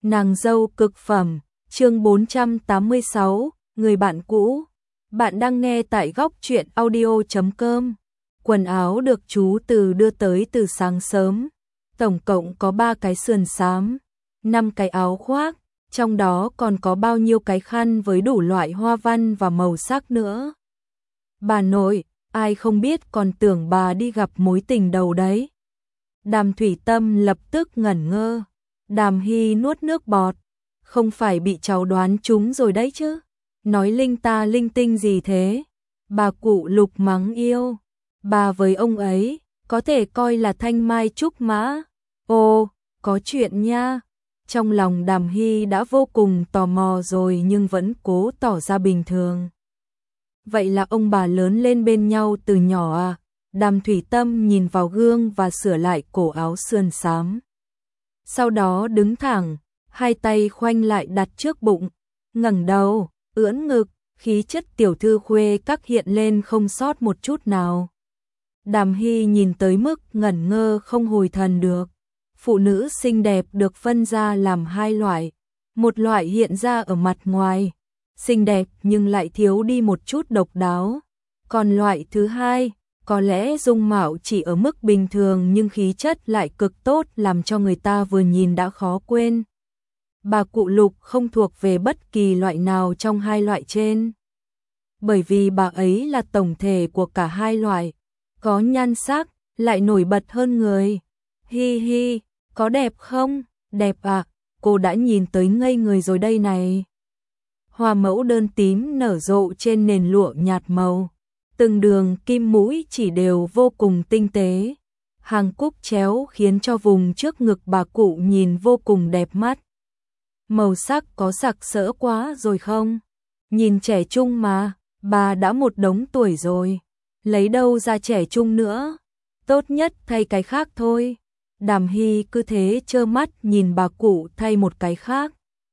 Nàng dâu cực phẩm, chương 486, người bạn cũ. Bạn đang nghe tại góc truyện audio.com. Quần áo được chú Từ đưa tới từ sáng sớm. Tổng cộng có 3 cái sườn xám, 5 cái áo khoác, trong đó còn có bao nhiêu cái khăn với đủ loại hoa văn và màu sắc nữa. Bà nội, ai không biết còn tưởng bà đi gặp mối tình đầu đấy. Đàm Thủy Tâm lập tức ngẩn ngơ. Đàm Hy nuốt nước bọt, không phải bị cháu đoán trúng rồi đấy chứ. Nói linh ta linh tinh gì thế? Bà cụ Lục mắng yêu. Bà với ông ấy, có thể coi là thanh mai trúc mã. Ồ, có chuyện nha. Trong lòng Đàm Hy đã vô cùng tò mò rồi nhưng vẫn cố tỏ ra bình thường. Vậy là ông bà lớn lên bên nhau từ nhỏ à? Đàm Thủy Tâm nhìn vào gương và sửa lại cổ áo sườn xám. Sau đó đứng thẳng, hai tay khoanh lại đặt trước bụng, ngẩng đầu, ưỡn ngực, khí chất tiểu thư khuê các hiện lên không sót một chút nào. Đàm Hy nhìn tới mức ngẩn ngơ không hồi thần được. Phụ nữ xinh đẹp được phân ra làm hai loại. Một loại hiện ra ở mặt ngoài, xinh đẹp nhưng lại thiếu đi một chút độc đáo. Còn loại thứ hai, có lẽ dung mạo chỉ ở mức bình thường nhưng khí chất lại cực tốt làm cho người ta vừa nhìn đã khó quên. Bà cụ Lục không thuộc về bất kỳ loại nào trong hai loại trên. Bởi vì bà ấy là tổng thể của cả hai loại. Có nhan sắc, lại nổi bật hơn người. Hi hi, có đẹp không? Đẹp à, cô đã nhìn tới ngây người rồi đây này. Hoa mẫu đơn tím nở rộ trên nền lụa nhạt màu. Từng đường kim mũi chỉ đều vô cùng tinh tế. Hàng cúc chéo khiến cho vùng trước ngực bà cụ nhìn vô cùng đẹp mắt. Màu sắc có sặc sỡ quá rồi không? Nhìn trẻ trung mà, bà đã một đống tuổi rồi. Lấy đâu ra trẻ trung nữa? Tốt nhất thay cái khác thôi. Đàm Hy cứ thế trơ mắt nhìn bà cụ thay một cái khác.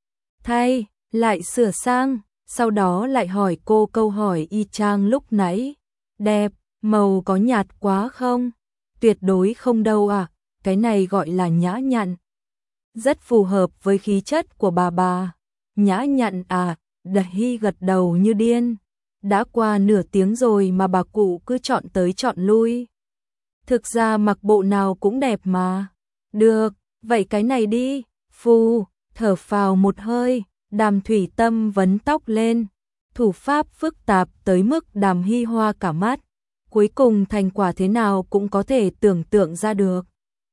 Thay, lại sửa sang, sau đó lại hỏi cô câu hỏi y chang lúc nãy. Đẹp, màu có nhạt quá không? Tuyệt đối không đâu à, cái này gọi là nhã nhặn. Rất phù hợp với khí chất của bà. Nhã nhặn à, Đàm Hy gật đầu như điên. Đã qua nửa tiếng rồi mà bà cụ cứ chọn tới chọn lui. Thực ra mặc bộ nào cũng đẹp mà. Được, vậy cái này đi. Phù, thở phào một hơi, Đàm Thủy Tâm vấn tóc lên. Thủ pháp phức tạp tới mức Đàm Hy hoa cả mắt. Cuối cùng thành quả thế nào cũng có thể tưởng tượng ra được.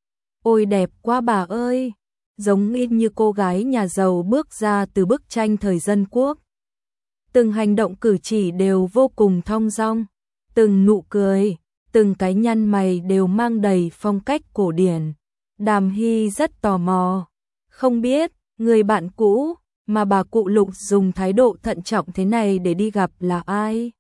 Ôi đẹp quá bà ơi, giống y như cô gái nhà giàu bước ra từ bức tranh thời dân quốc. Từng hành động cử chỉ đều vô cùng thong dong, từng nụ cười, từng cái nhăn mày đều mang đầy phong cách cổ điển. Đàm Hy rất tò mò, không biết người bạn cũ mà bà cụ Lục dùng thái độ thận trọng thế này để đi gặp là ai.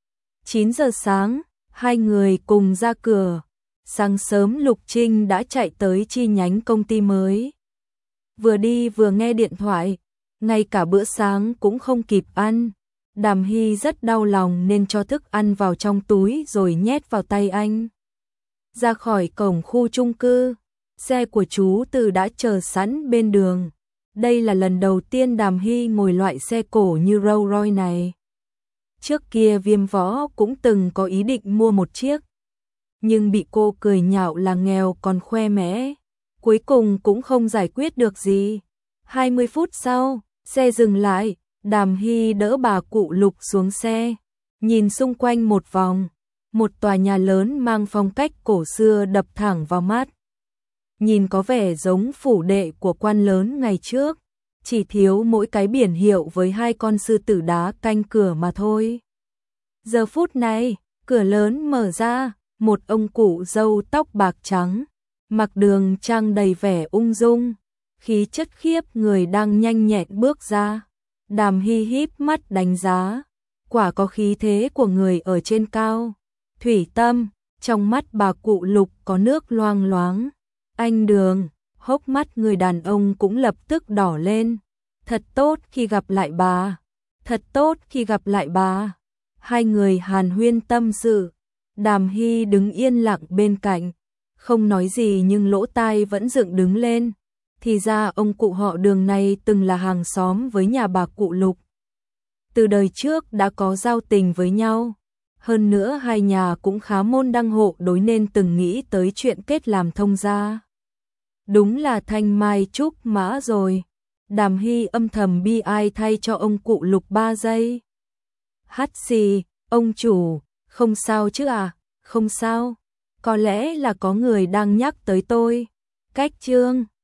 9 giờ sáng, hai người cùng ra cửa. Sáng sớm Lục Trinh đã chạy tới chi nhánh công ty mới. Vừa đi vừa nghe điện thoại, ngay cả bữa sáng cũng không kịp ăn. Đàm Hy rất đau lòng nên cho thức ăn vào trong túi rồi nhét vào tay anh. Ra khỏi cổng khu chung cư, xe của chú Từ đã chờ sẵn bên đường. Đây là lần đầu tiên Đàm Hy ngồi loại xe cổ như Rolls Royce này. Trước kia Viêm Võ cũng từng có ý định mua một chiếc, nhưng bị cô cười nhạo là nghèo còn khoe mẽ. Cuối cùng cũng không giải quyết được gì. 20 phút sau, xe dừng lại, Đàm Hy đỡ bà cụ Lục xuống xe, nhìn xung quanh một vòng. Một tòa nhà lớn mang phong cách cổ xưa đập thẳng vào mắt. Nhìn có vẻ giống phủ đệ của quan lớn ngày trước, chỉ thiếu mỗi cái biển hiệu với hai con sư tử đá canh cửa mà thôi. Giờ phút này, cửa lớn mở ra, một ông cụ râu tóc bạc trắng, mặc đường trang đầy vẻ ung dung, khí chất khiếp người đang nhanh nhẹn bước ra. Đàm Hy híp mắt đánh giá, quả có khí thế của người ở trên cao. Thủy Tâm, trong mắt bà cụ Lục có nước loang loáng. Anh Đường, hốc mắt người đàn ông cũng lập tức đỏ lên. Thật tốt khi gặp lại bà. Thật tốt khi gặp lại bà. Hai người hàn huyên tâm sự. Đàm Hy đứng yên lặng bên cạnh, không nói gì nhưng lỗ tai vẫn dựng đứng lên. Thì ra ông cụ họ Đường này từng là hàng xóm với nhà bà cụ Lục. Từ đời trước đã có giao tình với nhau. Hơn nữa hai nhà cũng khá môn đăng hộ đối nên từng nghĩ tới chuyện kết làm thông gia. Đúng là thanh mai trúc mã rồi. Đàm Hy âm thầm bi ai thay cho ông cụ Lục 3 giây. Hắt xì, ông chủ, không sao chứ à, không sao. Có lẽ là có người đang nhắc tới tôi. Cách chương